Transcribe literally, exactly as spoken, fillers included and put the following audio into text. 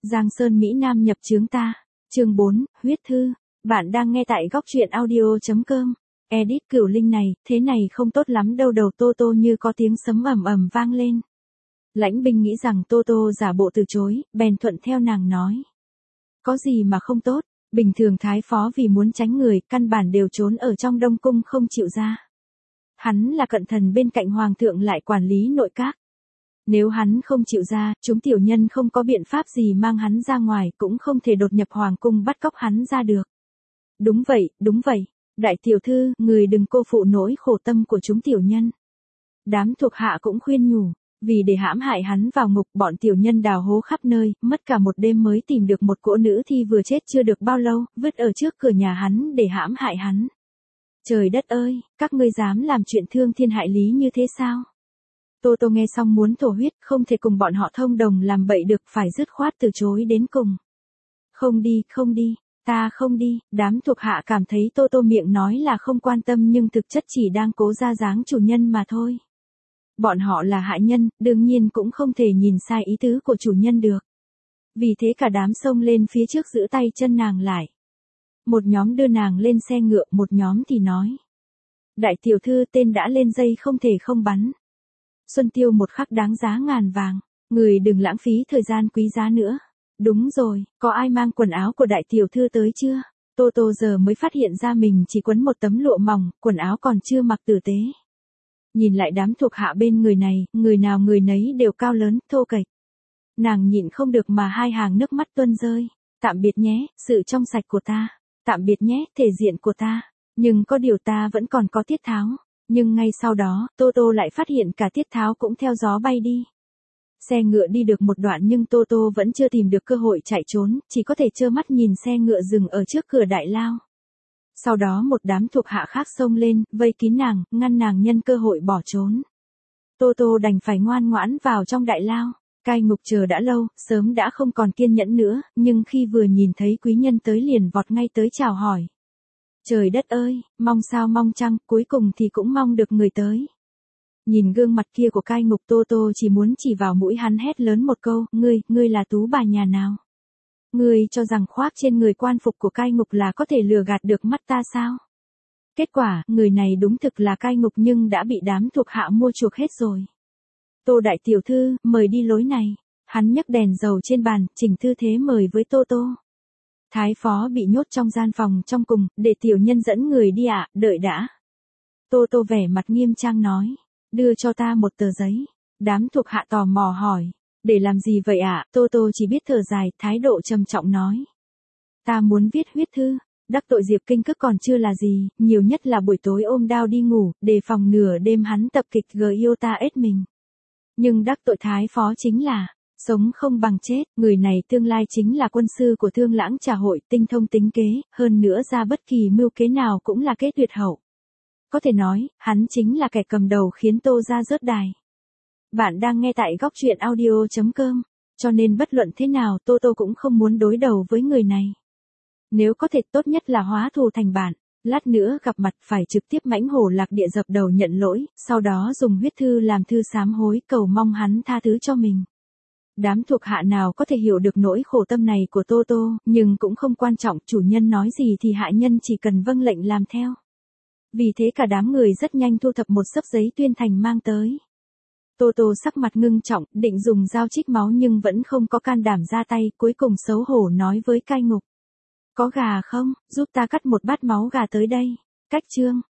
Giang Sơn Mỹ Nam nhập chướng ta. Chương bốn, huyết thư. Bạn đang nghe tại góc truyện audio chấm com. Edit Cửu Linh này, thế này không tốt lắm đâu. Đầu Tô Tô như có tiếng sấm ầm ầm vang lên. Lãnh Binh nghĩ rằng Tô Tô giả bộ từ chối, bèn thuận theo nàng nói. Có gì mà không tốt, bình thường thái phó vì muốn tránh người, căn bản đều trốn ở trong Đông Cung không chịu ra. Hắn là cận thần bên cạnh hoàng thượng lại quản lý nội các. Nếu hắn không chịu ra, chúng tiểu nhân không có biện pháp gì mang hắn ra ngoài, cũng không thể đột nhập hoàng cung bắt cóc hắn ra được. Đúng vậy, đúng vậy, đại tiểu thư, người đừng cô phụ nỗi khổ tâm của chúng tiểu nhân. Đám thuộc hạ cũng khuyên nhủ, vì để hãm hại hắn vào ngục, bọn tiểu nhân đào hố khắp nơi, mất cả một đêm mới tìm được một cỗ nữ thi vừa chết chưa được bao lâu, vứt ở trước cửa nhà hắn để hãm hại hắn. Trời đất ơi, các ngươi dám làm chuyện thương thiên hại lý như thế sao? Tô Tô nghe xong muốn thổ huyết, không thể cùng bọn họ thông đồng làm bậy được, phải dứt khoát từ chối đến cùng. Không đi, không đi, ta không đi. Đám thuộc hạ cảm thấy Tô Tô miệng nói là không quan tâm nhưng thực chất chỉ đang cố ra dáng chủ nhân mà thôi. Bọn họ là hạ nhân, đương nhiên cũng không thể nhìn sai ý tứ của chủ nhân được. Vì thế cả đám xông lên phía trước giữ tay chân nàng lại. Một nhóm đưa nàng lên xe ngựa, một nhóm thì nói. Đại tiểu thư, tên đã lên dây không thể không bắn. Xuân tiêu một khắc đáng giá ngàn vàng, người đừng lãng phí thời gian quý giá nữa. Đúng rồi, có ai mang quần áo của đại tiểu thư tới chưa? Tô Tô giờ mới phát hiện ra mình chỉ quấn một tấm lụa mỏng, quần áo còn chưa mặc tử tế. Nhìn lại đám thuộc hạ bên người này, người nào người nấy đều cao lớn, thô kệch. Nàng nhịn không được mà hai hàng nước mắt tuôn rơi. Tạm biệt nhé, sự trong sạch của ta. Tạm biệt nhé, thể diện của ta. Nhưng có điều ta vẫn còn có tiết tháo. Nhưng ngay sau đó, Tô Tô lại phát hiện cả tiết tháo cũng theo gió bay đi. Xe ngựa đi được một đoạn nhưng Tô Tô vẫn chưa tìm được cơ hội chạy trốn, chỉ có thể trơ mắt nhìn xe ngựa dừng ở trước cửa đại lao. Sau đó một đám thuộc hạ khác xông lên, vây kín nàng, ngăn nàng nhân cơ hội bỏ trốn. Tô Tô đành phải ngoan ngoãn vào trong đại lao. Cai Ngục chờ đã lâu, sớm đã không còn kiên nhẫn nữa, nhưng khi vừa nhìn thấy quý nhân tới liền vọt ngay tới chào hỏi. Trời đất ơi, mong sao mong chăng, cuối cùng thì cũng mong được người tới. Nhìn gương mặt kia của Cai Ngục, Tô Tô chỉ muốn chỉ vào mũi hắn hét lớn một câu, ngươi, ngươi là tú bà nhà nào? Ngươi cho rằng khoác trên người quan phục của Cai Ngục là có thể lừa gạt được mắt ta sao? Kết quả, người này đúng thực là Cai Ngục nhưng đã bị đám thuộc hạ mua chuộc hết rồi. Tô đại tiểu thư, mời đi lối này. Hắn nhấc đèn dầu trên bàn, chỉnh tư thế mời với Tô Tô. Thái phó bị nhốt trong gian phòng trong cùng, để tiểu nhân dẫn người đi ạ, à, đợi đã. Tô Tô vẻ mặt nghiêm trang nói, đưa cho ta một tờ giấy. Đám thuộc hạ tò mò hỏi, để làm gì vậy ạ? À? Tô Tô chỉ biết thở dài, thái độ trầm trọng nói. Ta muốn viết huyết thư, đắc tội Diệp Kinh Cức còn chưa là gì, nhiều nhất là buổi tối ôm đao đi ngủ, đề phòng nửa đêm hắn tập kịch gờ yêu ta ết mình. Nhưng đắc tội thái phó chính là, sống không bằng chết, người này tương lai chính là quân sư của Thương Lãng Trà Hội, tinh thông tính kế, hơn nữa ra bất kỳ mưu kế nào cũng là kế tuyệt hậu. Có thể nói, hắn chính là kẻ cầm đầu khiến Tô ra rớt đài. Bạn đang nghe tại góc truyện audio chấm com, cho nên bất luận thế nào Tô Tô cũng không muốn đối đầu với người này. Nếu có thể tốt nhất là hóa thù thành bạn, lát nữa gặp mặt phải trực tiếp mãnh hổ lạc địa dập đầu nhận lỗi, sau đó dùng huyết thư làm thư sám hối cầu mong hắn tha thứ cho mình. Đám thuộc hạ nào có thể hiểu được nỗi khổ tâm này của Tô Tô, nhưng cũng không quan trọng, chủ nhân nói gì thì hạ nhân chỉ cần vâng lệnh làm theo. Vì thế cả đám người rất nhanh thu thập một xấp giấy tuyên thành mang tới. Tô Tô sắc mặt ngưng trọng, định dùng dao trích máu nhưng vẫn không có can đảm ra tay, cuối cùng xấu hổ nói với Cai Ngục. Có gà không, giúp ta cắt một bát máu gà tới đây. Cách chương,